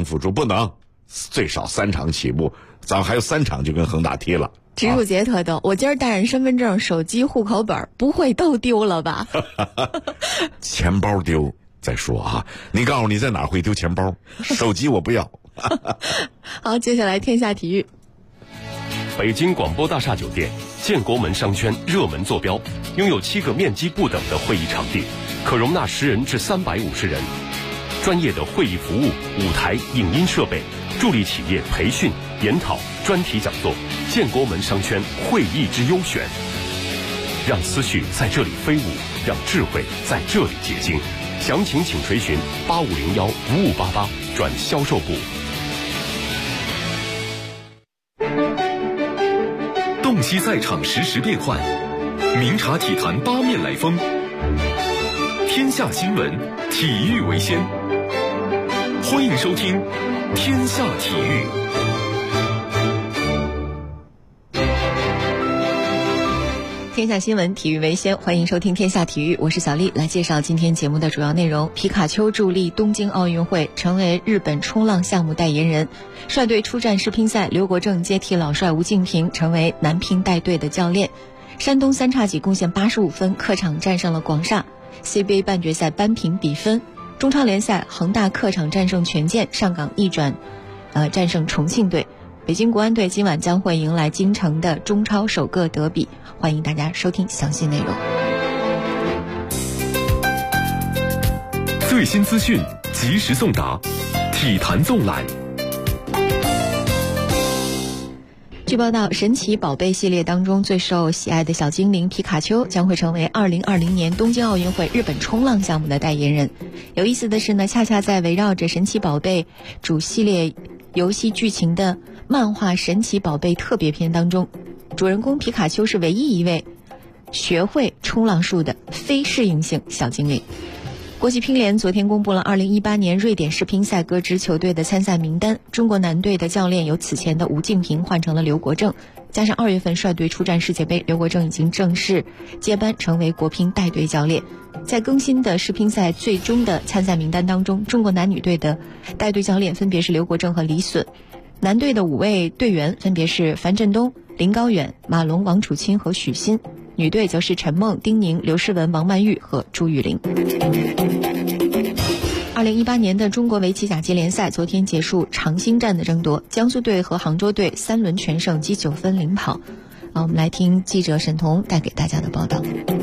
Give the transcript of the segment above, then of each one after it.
府说不能，最少3场起步，咱还有3场就跟恒大踢了。 植入杰特的，我今儿带着身份证、手机、户口本，不会都丢了吧？ 钱包丢再说啊！你告诉你在哪儿会丢钱包？手机我不要。 好，接下来天下体育。 北京广播大厦酒店，建国门商圈热门坐标，拥有7个面积不等的会议场地，可容纳10人至350人。专业的会议服务、舞台、影音设备，助力企业培训、研讨、专题讲座。建国门商圈会议之优选，让思绪在这里飞舞，让智慧在这里结晶。详情请垂询8501-5588转销售部。 洞悉赛场实时变幻，明察体坛八面来风。天下新闻，体育为先。欢迎收听天下体育。 天下新闻，体育为先，欢迎收听天下体育，我是小丽，来介绍今天节目的主要内容。皮卡丘助力东京奥运会，成为日本冲浪项目代言人。率队出战世乒赛，刘国正接替老帅吴敬平，成为男乒带队的教练。山东三叉戟贡献85分，客场战胜了广厦。CBA 半决赛扳平比分。中超联赛，恒大客场战胜权健，上港逆转战胜重庆队。北京国安队今晚将会迎来京城的中超首个德比，欢迎大家收听详细内容。 最新资讯，及时送达，体坛纵览。 据报道，神奇宝贝系列当中最受喜爱的小精灵皮卡丘将会成为2020年东京奥运会日本冲浪项目的代言人。有意思的是呢，恰恰在围绕着神奇宝贝主系列游戏剧情的漫画《神奇宝贝特别篇》当中，主人公皮卡丘是唯一一位学会冲浪术的非适应性小精灵。国际乒联昨天公布了2018年瑞典世乒赛各支球队的参赛名单，中国男队的教练由此前的吴敬平换成了刘国正，加上2月份率队出战世界杯，刘国正已经正式接班成为国乒带队教练。在更新的世乒赛最终的参赛名单当中，中国男女队的带队教练分别是刘国正和李隼，男队的5位队员分别是樊振东、林高远、马龙、王楚钦和许昕，女队则是陈梦、丁宁、刘诗雯、王曼玉和朱玉玲。2018年的中国围棋甲级联赛昨天结束长兴战的争夺，江苏队和杭州队3轮全胜，积9分领跑。我们来听记者沈彤带给大家的报道。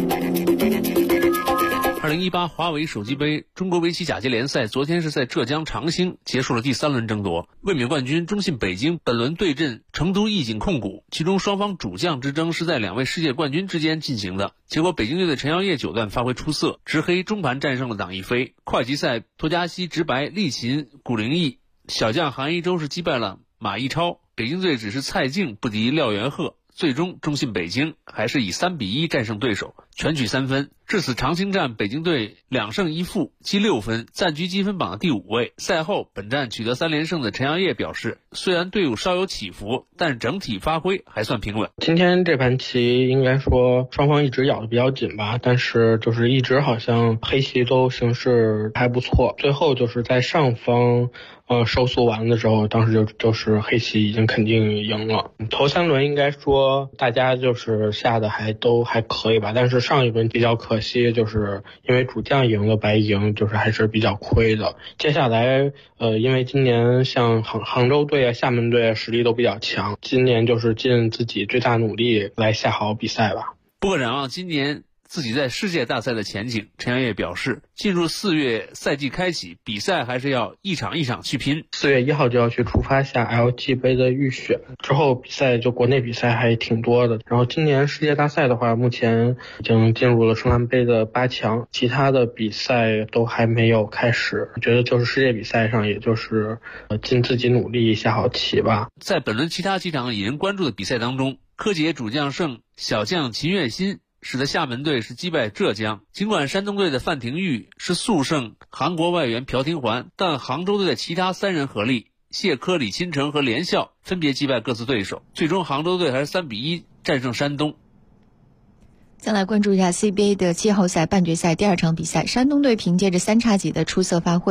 2018华为手机杯中国围棋甲级联赛昨天是在浙江长兴结束了第3轮争夺，卫冕冠军中信北京本轮对阵成都易景控股，其中双方主将之争是在2位世界冠军之间进行的。结果北京队的陈耀烨9段发挥出色，执黑中盘战胜了党一飞。会稽赛托加西直白力擒古灵翼，小将韩一舟是击败了马一超，北京队只是蔡静不敌廖元鹤，最终中信北京还是以3-1战胜对手，全取3分。至此长兴战北京队2胜1负，积6分，暂居积分榜的第5位。赛后本战取得3连胜的陈耀烨表示，虽然队伍稍有起伏，但整体发挥还算平稳。 今天这盘棋应该说双方一直咬得比较紧吧，但是就是一直好像黑棋都形势还不错，最后就是在上方收缩完的时候，当时就是黑棋已经肯定赢了。头3轮应该说大家就是下的都还可以吧，但是上一轮比较可惜，就是因为主将赢了白赢，就是还是比较亏的。接下来因为今年像杭州队啊、厦门队啊实力都比较强，今年就是尽自己最大努力来下好比赛吧。 不过展望今年自己在世界大赛的前景，陈耀烨表示，进入4月赛季开启，比赛还是要一场一场去拼。 4月1号就要去出发下 LG 杯的预选，之后比赛就国内比赛还挺多的。然后今年世界大赛的话，目前已经进入了圣兰杯的8强，其他的比赛都还没有开始。我觉得就是世界比赛上，也就是尽自己努力下好棋吧。 在本轮其他几场引人关注的比赛当中，柯洁主将胜小将秦岳欣，使得厦门队是击败浙江。尽管山东队的范廷钰是速胜韩国外援朴廷桓，但杭州队的其他3人合力，谢科、李钦成和连笑分别击败各自对手，最终杭州队还是3-1战胜山东。 再来关注一下 CBA 的季后赛半决赛第2场比赛，山东队凭借着3叉戟的出色发挥，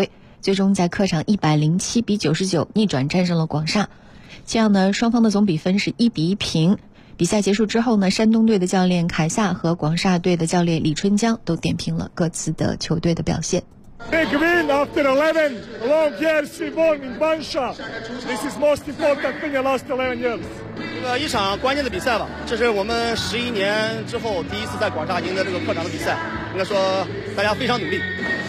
最终在客场107比99逆转战胜了广厦。这样呢，双方的总比分是1比1平。比赛结束之后呢，山东队的教练凯撒和广厦队的教练李春江都点评了各自的球队的表现。 Big win after 11 long years we won in Bansha. This is most important thing in the last 11 years. 这个一场关键的比赛吧，这是我们11年之后第一次在广厦赢得这个客场的比赛，应该说大家非常努力。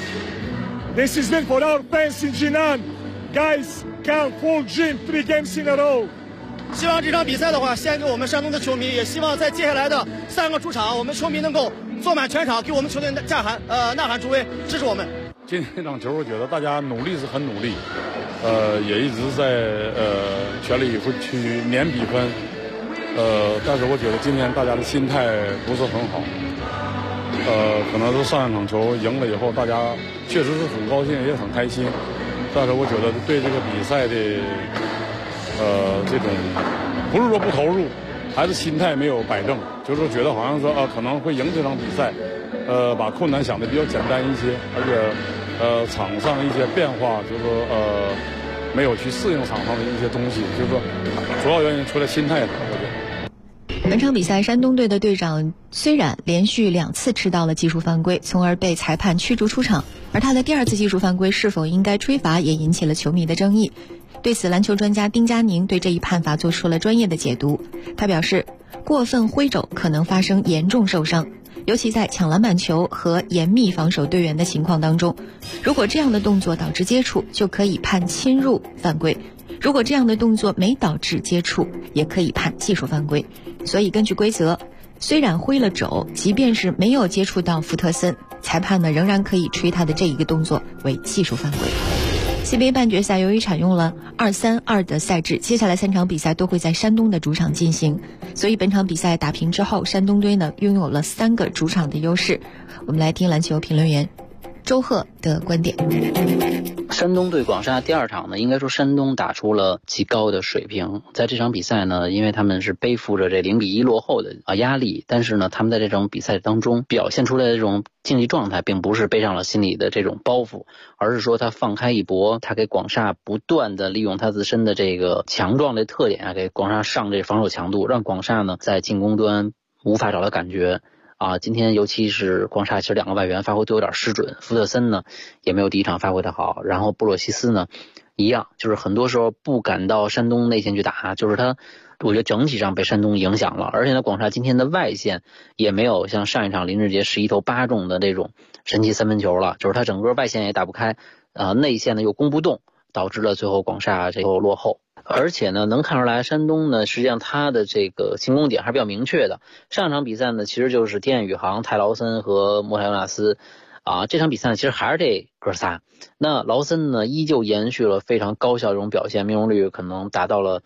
This is win for our fans in Jinan. Guys can full gym 3 games in a row. 希望这场比赛的话，献给我们山东的球迷，也希望在接下来的3个主场，我们球迷能够坐满全场，给我们球队呐喊助威，支持我们。 今天这场球，我觉得大家努力是很努力，也一直在全力以赴去撵比分，但是我觉得今天大家的心态不是很好，可能是上一场球赢了以后，大家确实是很高兴，也很开心，但是我觉得对这个比赛的这种不是说不投入，还是心态没有摆正，就是说觉得好像说可能会赢这场比赛，把困难想的比较简单一些，而且场上一些变化，就是说没有去适应场上的一些东西，就是说主要原因出在心态上，我觉得。 本场比赛，山东队的队长虽然连续2次吃到了技术犯规，从而被裁判驱逐出场，而他的第2次技术犯规是否应该吹罚，也引起了球迷的争议。对此，篮球专家丁佳宁对这一判罚做出了专业的解读。他表示，过分挥肘可能发生严重受伤，尤其在抢篮板球和严密防守队员的情况当中，如果这样的动作导致接触，就可以判侵入犯规；如果这样的动作没导致接触，也可以判技术犯规。所以根据规则，虽然挥了肘，即便是没有接触到福特森，裁判呢仍然可以吹他的这一个动作为技术犯规。CBA 半决赛由于采用了2-3-2的赛制，接下来3场比赛都会在山东的主场进行，所以本场比赛打平之后，山东队呢拥有了3个主场的优势。我们来听篮球评论员周贺的观点。 山东对广厦第2场呢，应该说山东打出了极高的水平。在这场比赛呢，因为他们是背负着这0比1落后的压力，但是呢，他们在这种比赛当中表现出来的这种竞技状态，并不是背上了心理的这种包袱，而是说他放开一搏，他给广厦不断的利用他自身的这个强壮的特点给广厦上这防守强度，让广厦呢在进攻端无法找到感觉。今天尤其是广厦其实2个外援发挥都有点失准，福特森呢也没有第1场发挥的好，然后布洛西斯呢一样，就是很多时候不敢到山东内线去打，就是他我觉得整体上被山东影响了。而且呢，广厦今天的外线也没有像上一场林志杰11投8中的这种神奇3分球了，就是他整个外线也打不开，内线呢又攻不动，导致了最后广厦最后落后。而且呢，能看出来山东呢，实际上他的这个进攻点还是比较明确的。上场比赛呢，其实就是天彦宇航、泰劳森和莫泰尤纳斯这场比赛呢，其实还是这哥仨。那劳森呢，依旧延续了非常高效的这种表现，命中率可能达到了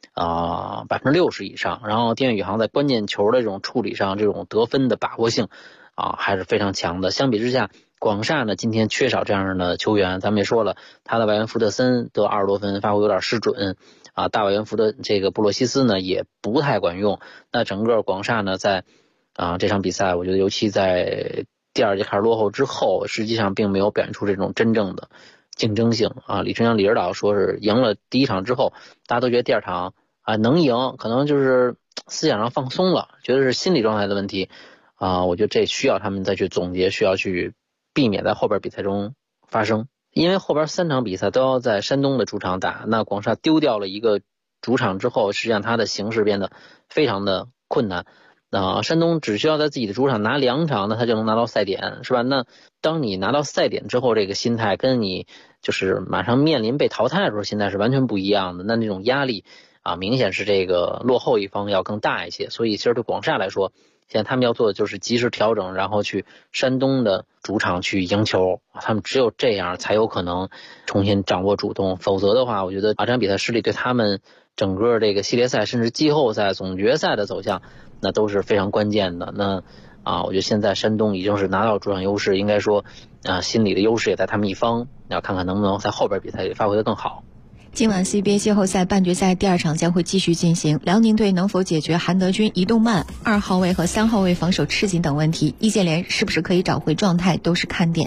60%以上。然后天彦宇航在关键球的这种处理上，这种得分的把握性还是非常强的。相比之下，广厦呢今天缺少这样的球员，咱们也说了，他的外援福特森得20多分，发挥有点失准大外援这个布洛西斯呢也不太管用。那整个广厦呢在这场比赛，我觉得尤其在第2节开始落后之后，实际上并没有表现出这种真正的竞争性李春江李指导说是赢了第1场之后，大家都觉得第2场能赢，可能就是思想上放松了，觉得是心理状态的问题我觉得这需要他们再去总结，需要去避免在后边比赛中发生。因为后边3场比赛都要在山东的主场打，那广厦丢掉了一个主场之后，实际上他的形势变得非常的困难山东只需要在自己的主场拿2场，那他就能拿到赛点，是吧？那当你拿到赛点之后，这个心态跟你就是马上面临被淘汰的时候心态是完全不一样的，那种压力明显是这个落后一方要更大一些。所以其实对广厦来说，现在他们要做的就是及时调整，然后去山东的主场去赢球，他们只有这样才有可能重新掌握主动，否则的话，我觉得这场比赛失利对他们整个这个系列赛甚至季后赛总决赛的走向那都是非常关键的。那我觉得现在山东已经是拿到主场优势，应该说心理的优势也在他们一方，要看看能不能在后边比赛里发挥得更好。 今晚 CBA 季后赛半决赛第2场将会继续进行，辽宁队能否解决韩德君移动慢、2号位和3号位防守吃紧等问题，易建联是不是可以找回状态都是看点。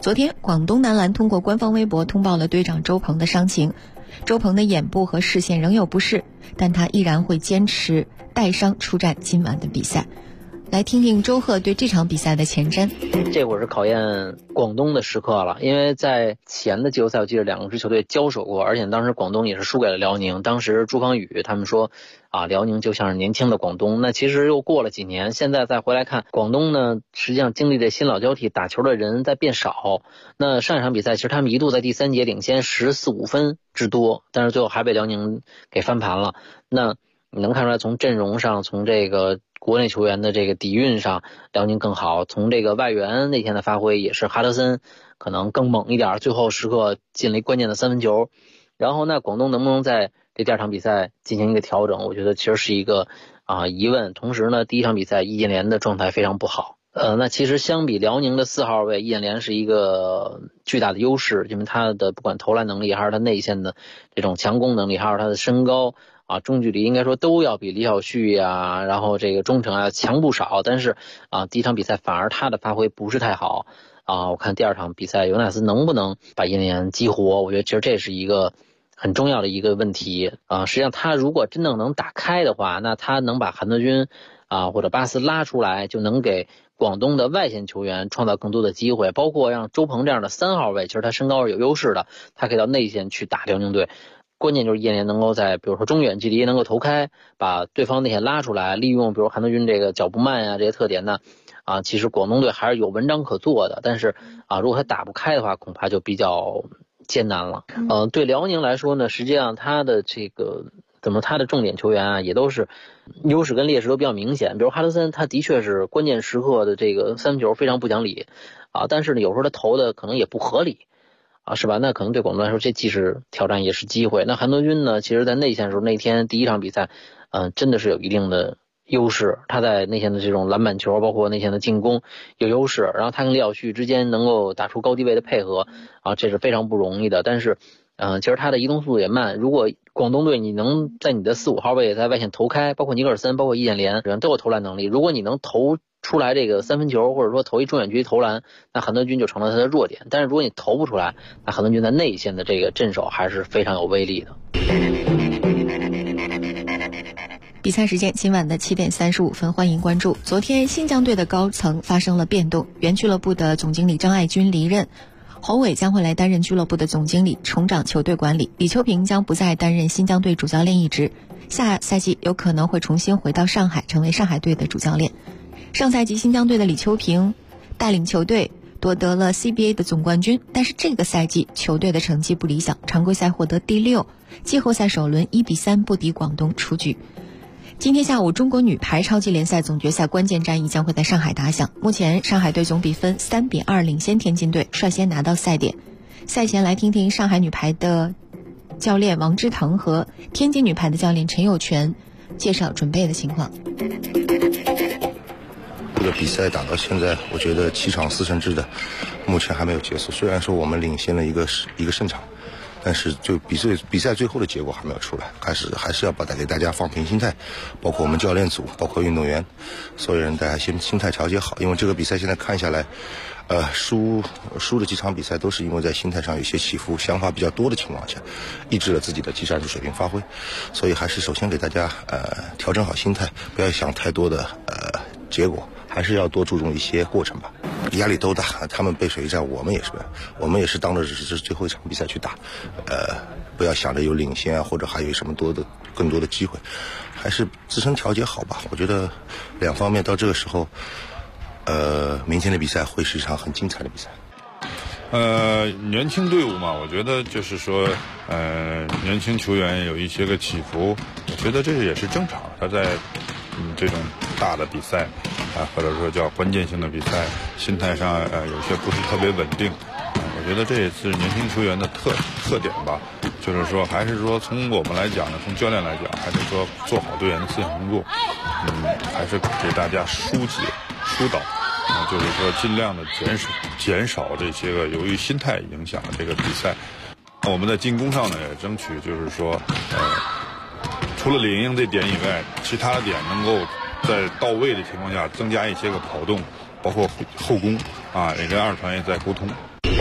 昨天，广东男篮通过官方微博通报了队长周鹏的伤情。周鹏的眼部和视线仍有不适，但他依然会坚持带伤出战今晚的比赛。来听听周贺对这场比赛的前瞻。 这会儿是考验广东的时刻了，因为在前的季后赛我记得两支球队交手过，而且当时广东也是输给了辽宁。当时朱芳雨他们说辽宁就像是年轻的广东。那其实又过了几年，现在再回来看广东呢，实际上经历这新老交替，打球的人在变少。那上一场比赛其实他们一度在第3节领先14-15分之多，但是最后还被辽宁给翻盘了。那你能看出来，从阵容上，从这个国内球员的这个底蕴上，辽宁更好。从这个外援那天的发挥也是哈德森可能更猛一点，最后时刻进了一关键的3分球。然后呢，广东能不能在这第二场比赛进行一个调整，我觉得其实是一个疑问。同时呢，第一场比赛易建联的状态非常不好。那其实相比辽宁的4号位，易建联是一个巨大的优势，因为他的不管投篮能力，还是他内线的这种强攻能力，还有他的身高中距离应该说都要比李晓旭然后这个钟诚强不少。但是第一场比赛反而他的发挥不是太好我看第二场比赛尤纳斯能不能把易建联激活，我觉得其实这是一个很重要的一个问题实际上他如果真的能打开的话，那他能把韩德君或者巴斯拉出来，就能给广东的外线球员创造更多的机会，包括让周鹏这样的3号位，其实他身高是有优势的，他可以到内线去打辽宁队。关键就是易建联能够在比如说中远距离能够投开，把对方内线拉出来，利用比如韩德君这个脚步慢这些特点呢其实广东队还是有文章可做的。但是如果他打不开的话，恐怕就比较艰难了。对辽宁来说呢，实际上他的这个他的重点球员也都是优势跟劣势都比较明显。比如哈德森，他的确是关键时刻的这个3分球非常不讲理但是呢有时候他投的可能也不合理是吧？那可能对广东来说，这既是挑战也是机会。那韩德君呢，其实在内线的时候，那天第一场比赛真的是有一定的优势，他在内线的这种篮板球，包括内线的进攻有优势，然后他跟李晓旭之间能够打出高低位的配合这是非常不容易的。但是其实他的移动速度也慢，如果广东队你能在你的4、5号位在外线投开，包括尼克尔森，包括易建联都有投篮能力，如果你能投出来这个3分球，或者说投一中远距离投篮，那韩德君就成了他的弱点。但是如果你投不出来，那韩德君在内线的这个镇守还是非常有威力的。 比赛时间今晚的7点35分，欢迎关注。昨天新疆队的高层发生了变动，原俱乐部的总经理张爱军离任，侯伟将会来担任俱乐部的总经理，重掌球队管理。李秋平将不再担任新疆队主教练一职，下赛季有可能会重新回到上海，成为上海队的主教练。上赛季新疆队的李秋平带领球队夺得了 CBA 的总冠军，但是这个赛季球队的成绩不理想，常规赛获得第6，季后赛首轮1-3不敌广东出局。今天下午，中国女排超级联赛总决赛关键战役将会在上海打响。目前上海队总比分3-2领先天津队，率先拿到赛点。赛前来听听上海女排的教练王之腾和天津女排的教练陈友全介绍准备的情况。 这个比赛打到现在，我觉得7场4胜制的目前还没有结束。虽然说我们领先了一个胜场，但是就比赛最后的结果还没有出来，还是要给大家放平心态，包括我们教练组，包括运动员，所有人大家先心态调节好。因为这个比赛现在看下来，输的几场比赛都是因为在心态上有些起伏，想法比较多的情况下，抑制了自己的技战术水平发挥。所以还是首先给大家调整好心态，不要想太多的结果，还是要多注重一些过程吧。压力都大，他们背水一战，我们也是当着这是最后一场比赛去打，不要想着有领先或者还有什么更多的机会，还是自身调节好吧。我觉得两方面到这个时候，明天的比赛会是一场很精彩的比赛。 年轻队伍嘛，我觉得就是说，年轻球员有一些个起伏，我觉得这也是正常。他在这种大的比赛或者说叫关键性的比赛，心态上有些不是特别稳定。我觉得这也是年轻球员的特点吧。就是说，还是说从我们来讲呢，从教练来讲，还是说做好队员的思想工作，还是给大家疏导。就是说尽量的减少这些个由于心态影响的这个比赛。我们在进攻上呢也争取就是说除了领英这点以外，其他的点能够在到位的情况下增加一些个跑动，包括后攻也跟二传也在沟通。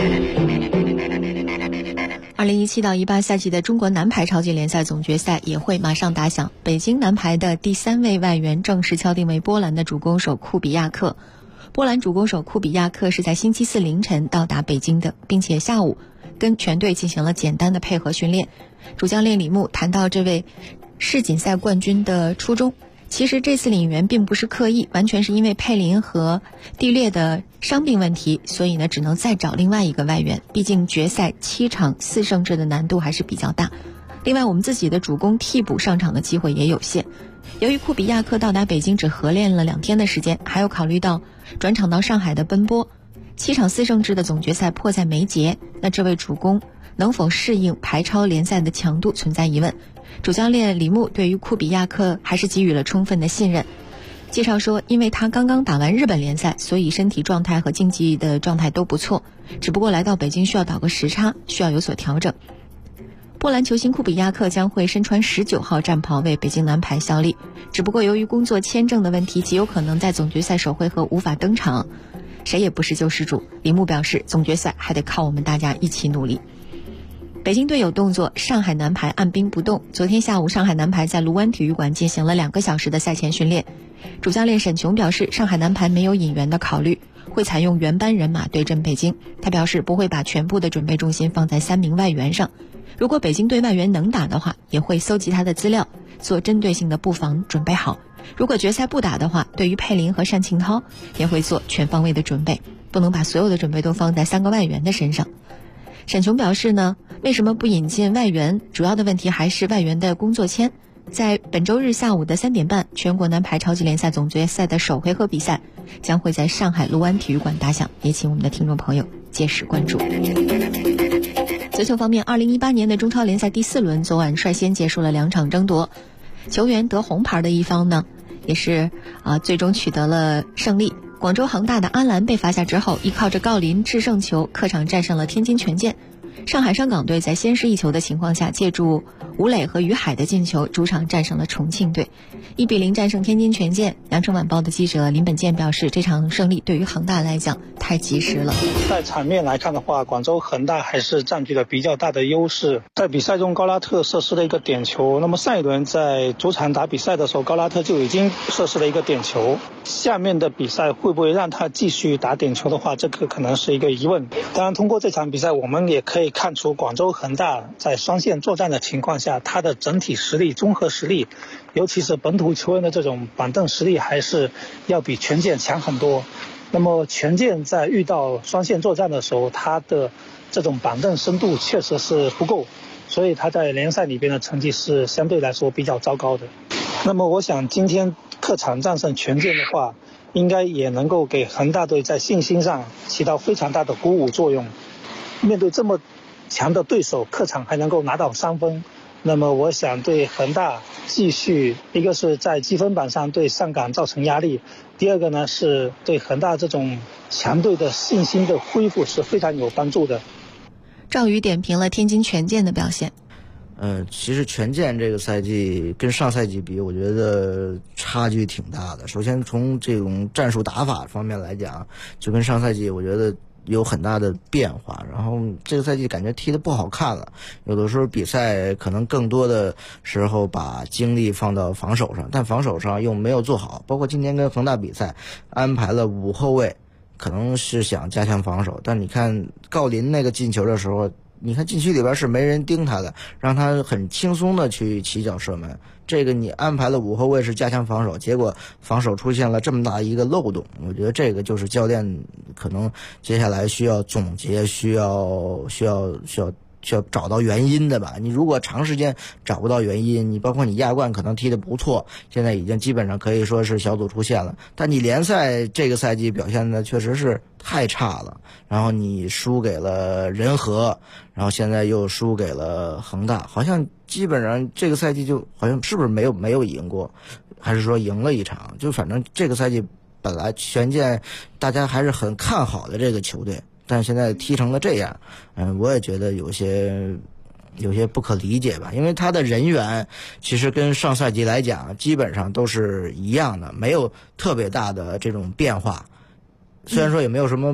2017到18赛季的中国男排超级联赛总决赛也会马上打响。北京男排的第3位外援正式敲定为波兰的主攻手库比亚克。波兰主攻手库比亚克是在星期四凌晨到达北京的，并且下午跟全队进行了简单的配合训练。主教练李牧谈到这位世锦赛冠军的初衷，其实这次领援并不是刻意，完全是因为佩林和蒂略的伤病问题，所以呢只能再找另外一个外援，毕竟决赛7场4胜制的难度还是比较大。另外我们自己的主攻替补上场的机会也有限，由于库比亚克到达北京只合练了2天的时间，还有考虑到转场到上海的奔波，7场4胜制的总决赛迫在眉睫，那这位主攻能否适应排超联赛的强度存在疑问。主教练李牧对于库比亚克还是给予了充分的信任，介绍说因为他刚刚打完日本联赛，所以身体状态和竞技的状态都不错，只不过来到北京需要倒个时差，需要有所调整。波兰球星库比亚克将会身穿19号战袍为北京男排效力，只不过由于工作签证的问题，极有可能在总决赛首回合无法登场。谁也不是救世主，李牧表示总决赛还得靠我们大家一起努力。北京队有动作，上海男排按兵不动。昨天下午，上海男排在卢湾体育馆进行了2个小时的赛前训练。主教练沈琼表示，上海男排没有引援的考虑，会采用原班人马对阵北京。他表示不会把全部的准备重心放在3名外援上，如果北京队外援能打的话，也会搜集他的资料，做针对性的布防准备好。如果决赛不打的话，对于佩林和单庆涛也会做全方位的准备，不能把所有的准备都放在3个外援的身上。沈琼表示呢，为什么不引进外援，主要的问题还是外援的工作签。在本周日下午的3点半，全国男排超级联赛总决赛的首回合比赛将会在上海卢湾体育馆打响，也请我们的听众朋友届时关注。足球方面，2018年的中超联赛第4轮昨晚率先结束了2场争夺，球员得红牌的一方呢，也是最终取得了胜利。广州恒大的安澜被罚下之后，依靠着郜林制胜球，客场战胜了天津权健。上海上港队在先失1球的情况下，借助吴磊和于海的进球，主场战胜了重庆队，1-0战胜天津权健。羊城晚报的记者林本健表示，这场胜利对于恒大来讲太及时了。 在场面来看的话，广州恒大还是占据了比较大的优势。在比赛中，高拉特射失了一个点球，那么上一轮在主场打比赛的时候，高拉特就已经射失了一个点球。下面的比赛会不会让他继续打点球的话，这个可能是一个疑问。当然，通过这场比赛，我们也可以看出广州恒大在双线作战的情况下，他的整体实力、综合实力，尤其是本土球员的这种板凳实力，还是要比权健强很多。那么权健在遇到双线作战的时候，他的这种板凳深度确实是不够，所以他在联赛里边的成绩是相对来说比较糟糕的。那么我想今天客场战胜权健的话，应该也能够给恒大队在信心上起到非常大的鼓舞作用。面对这么强的对手，客场还能够拿到3分，那么我想对恒大继续，一个是在积分榜上对上港造成压力，第二个呢是对恒大这种强队的信心的恢复是非常有帮助的。 赵宇点评了天津权健的表现。 其实权健这个赛季跟上赛季比，我觉得差距挺大的。首先从这种战术打法方面来讲，就跟上赛季我觉得有很大的变化，然后这个赛季感觉踢得不好看了，有的时候比赛可能更多的时候把精力放到防守上，但防守上又没有做好。包括今天跟恒大比赛安排了5后卫，可能是想加强防守，但你看郜林那个进球的时候，你看禁区里边是没人盯他的，让他很轻松的去起脚射门。这个你安排了5后卫是加强防守，结果防守出现了这么大一个漏洞，我觉得这个就是教练可能接下来需要总结，需要找到原因的吧。你如果长时间找不到原因，你包括你亚冠可能踢得不错，现在已经基本上可以说是小组出线了，但你联赛这个赛季表现的确实是太差了，然后你输给了人和，然后现在又输给了恒大，好像基本上这个赛季就好像是不是没有赢过，还是说赢了一场，就反正这个赛季本来权健大家还是很看好的这个球队，但现在踢成了这样，我也觉得有些不可理解吧，因为他的人员其实跟上赛季来讲基本上都是一样的，没有特别大的这种变化，虽然说也没有什么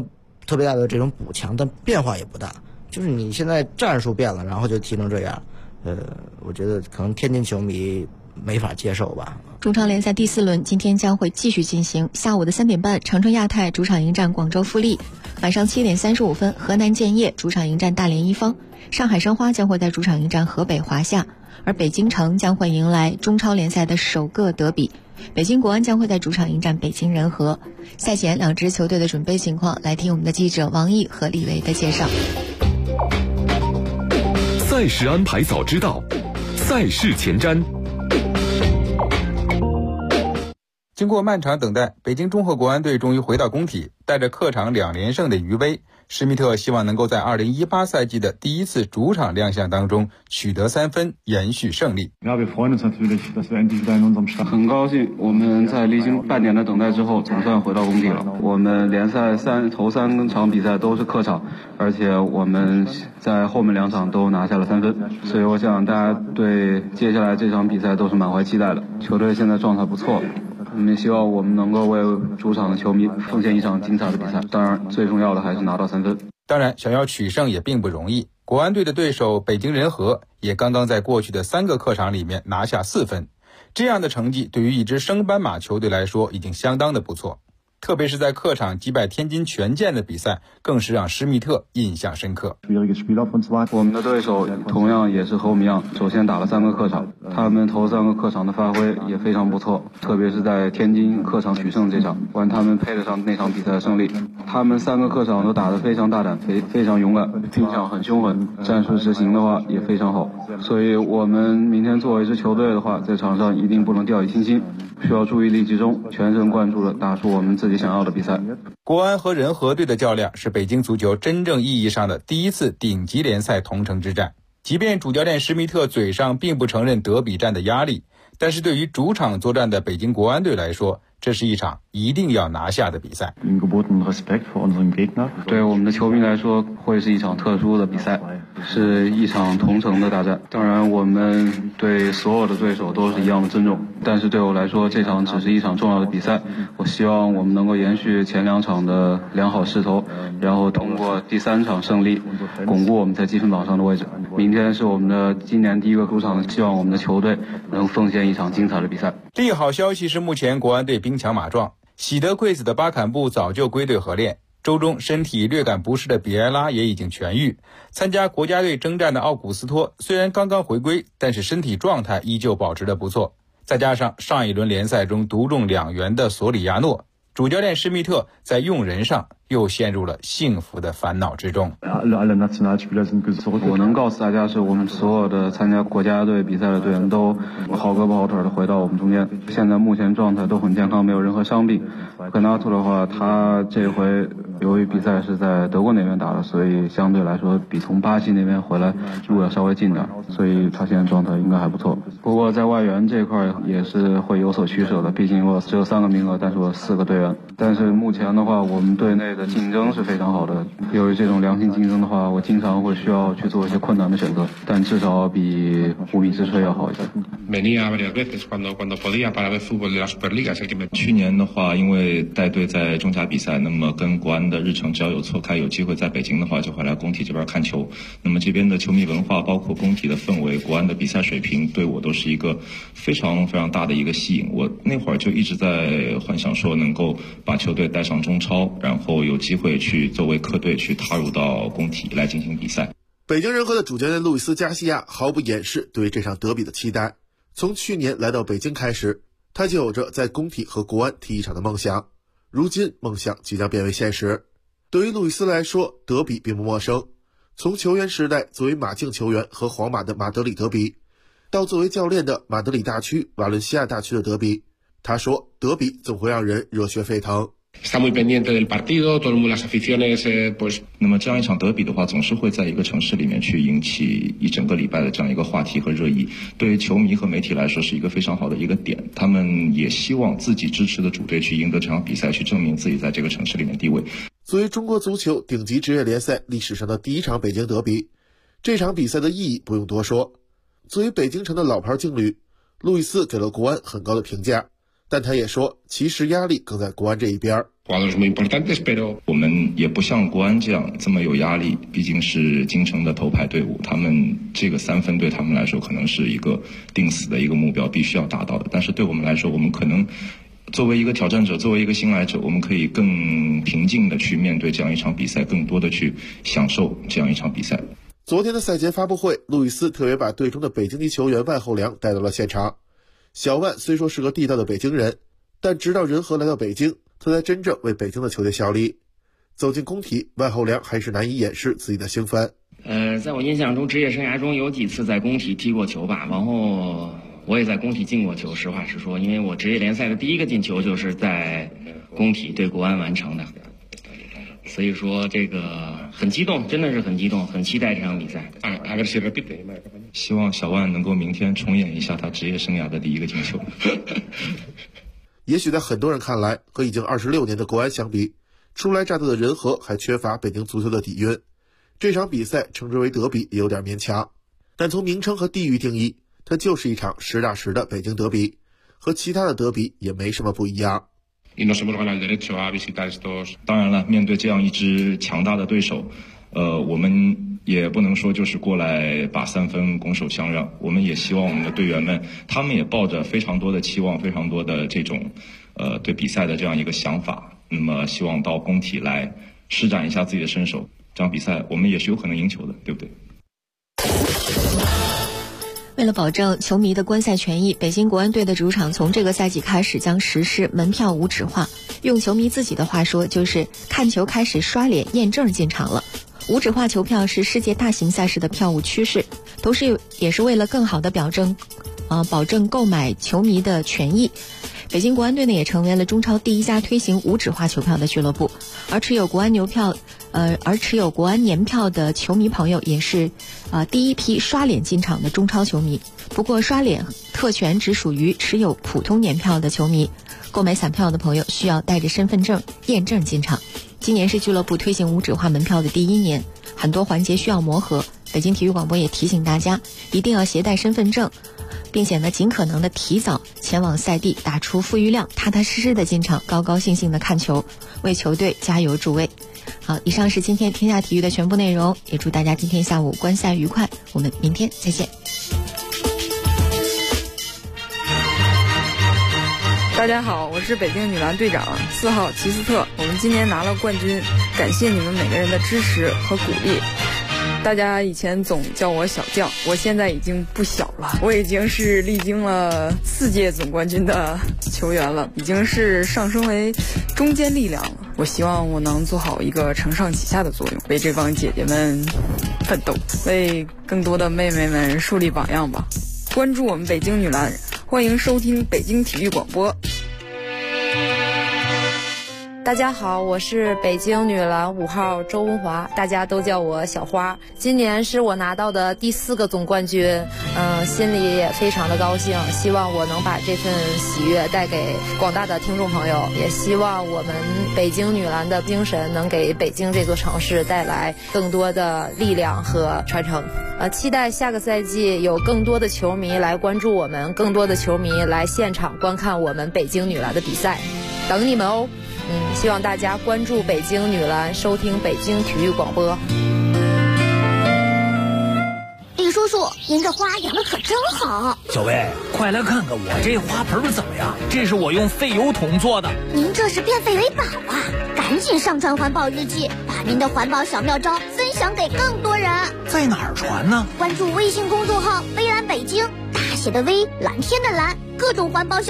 特别大的这种补强，但变化也不大，就是你现在战术变了，然后就踢成这样，我觉得可能天津球迷没法接受吧。 中超联赛第4轮今天将会继续进行，下午的3点半，长春亚泰主场迎战广州富力；晚上7点35分，河南建业主场迎战大连一方；上海申花将会在主场迎战河北华夏，而北京城将会迎来中超联赛的首个德比，北京国安将会在主场迎战北京人和。赛前2支球队的准备情况，来听我们的记者王毅和李维的介绍。 赛事安排早知道，赛事前瞻。 经过漫长等待，北京中赫国安队终于回到工体，带着客场2连胜的余威，施密特希望能够在2018赛季的第一次主场亮相当中取得3分，延续胜利。 很高兴我们在历经半年的等待之后总算回到工体了。我们联赛头3场比赛都是客场，而且我们在后面2场都拿下了3分，所以我想大家对接下来这场比赛都是满怀期待的。球队现在状态不错，我们希望我们能够为主场的球迷奉献一场精彩的比赛，当然最重要的还是拿到3分。 当然想要取胜也并不容易，国安队的对手北京人和也刚刚在过去的3个客场里面拿下4分，这样的成绩对于一支升班马球队来说已经相当的不错，特别是在客场击败天津权健的比赛更是让施密特印象深刻。 我们的对手同样也是和我们一样，首先打了3个客场，他们头3个客场的发挥也非常不错，特别是在天津客场取胜这场，完他们配得上那场比赛的胜利。他们3个客场都打得非常大胆，非常勇敢，拼抢很凶狠，战术执行的话也非常好，所以我们明天作为一支球队的话，在场上一定不能掉以轻心，需要注意力集中，全神贯注地打出我们自己想要的比赛。 国安和人和队的较量是北京足球真正意义上的第一次顶级联赛同城之战。即便主教练施密特嘴上并不承认德比战的压力，但是对于主场作战的北京国安队来说，这是一场一定要拿下的比赛。 对我们的球迷来说，会是一场特殊的比赛，是一场同城的大战。当然我们对所有的对手都是一样的尊重，但是对我来说，这场只是一场重要的比赛。我希望我们能够延续前2场的良好势头，然后通过第3场胜利巩固我们在积分榜上的位置。明天是我们的今年第1个主场，希望我们的球队能奉献一场精彩的比赛。 利好消息是目前国安队兵强马壮，喜得贵子的巴坎布早就归队合练，周中身体略感不适的比埃拉也已经痊愈，参加国家队征战的奥古斯托虽然刚刚回归，但是身体状态依旧保持得不错，再加上上一轮联赛中独中2元的索里亚诺，主教练施密特在用人上又陷入了幸福的烦恼之中。 我能告诉大家是，我们所有的参加国家队比赛的队员都好胳膊好腿的回到我们中间，现在目前状态都很健康，没有任何伤病。格纳图的话，他这回由于比赛是在德国那边打的，所以相对来说比从巴西那边回来路要稍微近点，所以他现在状态应该还不错。不过在外援这块也是会有所取舍的，毕竟我只有3个名额，但是我4个队员。但是目前的话，我们队内的竞争是非常好的。由于这种良性竞争的话，我经常会需要去做一些困难的选择，但至少比无米之炊要好一些。 去年的话，因为带队在中甲比赛，那么跟国安的日程只要有错开，有机会在北京的话，就会来工体这边看球。那么这边的球迷文化，包括工体的氛围，国安的比赛水平，对我都是一个非常非常大的一个吸引。我那会儿就一直在幻想说，能够把球队带上中超，然后有机会去作为客队去踏入到工体来进行比赛。 北京人和的主教练路易斯·加西亚毫不掩饰对这场德比的期待。从去年来到北京开始，他就有着在工体和国安踢一场的梦想。如今梦想即将变为现实。对于路易斯来说，德比并不陌生。从球员时代作为马竞球员和皇马的马德里德比，到作为教练的马德里大区、瓦伦西亚大区的德比，他说德比总会让人热血沸腾。 那么这样一场德比的话，总是会在一个城市里面去引起一整个礼拜的这样一个话题和热议，对于球迷和媒体来说是一个非常好的一个点。他们也希望自己支持的主队去赢得这场比赛，去证明自己在这个城市里面地位。 作为中国足球顶级职业联赛历史上的第1场北京德比，这场比赛的意义不用多说。作为北京城的老牌劲旅，路易斯给了国安很高的评价。 但他也说，其实压力更在国安这一边。 我们也不像国安这么有压力，毕竟是京城的头牌队伍，他们这个3分对他们来说可能是一个定死的一个目标，必须要达到的。但是对我们来说，我们可能作为一个挑战者，作为一个新来者，我们可以更平静的去面对这样一场比赛，更多的去享受这样一场比赛。 昨天的赛前发布会，路易斯特别把队中的北京籍球员万厚良带到了现场。小万虽说是个地道的北京人，但直到仁和来到北京，他才真正为北京的球队效力。走进工体，万厚良还是难以掩饰自己的兴奋。 在我印象中，职业生涯中有几次在工体踢过球吧，然后我也在工体进过球。实话实说，因为我职业联赛的第一个进球就是在工体对国安完成的，所以说这个很激动，真的是很激动，很期待这场比赛。 希望小万能够明天重演一下他职业生涯的第一个进球。 也许在很多人看来，和已经26年的国安相比，初来乍到的仁和还缺乏北京足球的底蕴。这场比赛称之为德比也有点勉强，但从名称和地域定义，它就是一场实打实的北京德比，和其他的德比也没什么不一样。 当然了，面对这样一支强大的对手，我们也不能说就是过来把3分拱手相让。我们也希望我们的队员们，他们也抱着非常多的期望，非常多的这种对比赛的这样一个想法，那么希望到工体来施展一下自己的身手。这场比赛我们也是有可能赢球的，对不对？ 为了保证球迷的观赛权益，北京国安队的主场从这个赛季开始将实施门票无纸化，用球迷自己的话说，就是看球开始刷脸验证进场了。无纸化球票是世界大型赛事的票务趋势，同时也是为了更好的保证购买球迷的权益。北京国安队呢也成为了中超第一家推行无纸化球票的俱乐部，而持有国安年票的球迷朋友也是第一批刷脸进场的中超球迷。不过刷脸特权只属于持有普通年票的球迷，购买散票的朋友需要带着身份证验证进场。今年是俱乐部推行无纸化门票的第1年，很多环节需要磨合。北京体育广播也提醒大家，一定要携带身份证，并且呢尽可能的提早前往赛地，打出富裕量，踏踏实实的进场，高高兴兴的看球，为球队加油助威。好，以上是今天天下体育的全部内容，也祝大家今天下午观赛愉快，我们明天再见。 大家好，我是北京女篮队长4号齐斯特，我们今年拿了冠军，感谢你们每个人的支持和鼓励。大家以前总叫我小将，我现在已经不小了，我已经是历经了4届总冠军的球员了，已经是上升为中坚力量了。我希望我能做好一个承上启下的作用，为这帮姐姐们奋斗，为更多的妹妹们树立榜样吧。关注我们北京女篮，欢迎收听北京体育广播。 大家好，我是北京女篮5号周文华，大家都叫我小花。今年是我拿到的第4个总冠军，心里也非常的高兴，希望我能把这份喜悦带给广大的听众朋友，也希望我们北京女篮的精神能给北京这座城市带来更多的力量和传承。期待下个赛季有更多的球迷来关注我们，更多的球迷来现场观看我们北京女篮的比赛，等你们哦。希望大家关注北京女篮，收听北京体育广播。 李叔叔，您这花养的可真好。 小薇，快来看看我这花盆怎么样？这是我用废油桶做的。 您这是变废为宝啊！赶紧上传环保日记，把您的环保小妙招分享给更多人。 在哪儿传呢？ 关注微信公众号“微蓝北京”，大写的微，蓝天的蓝，各种环保小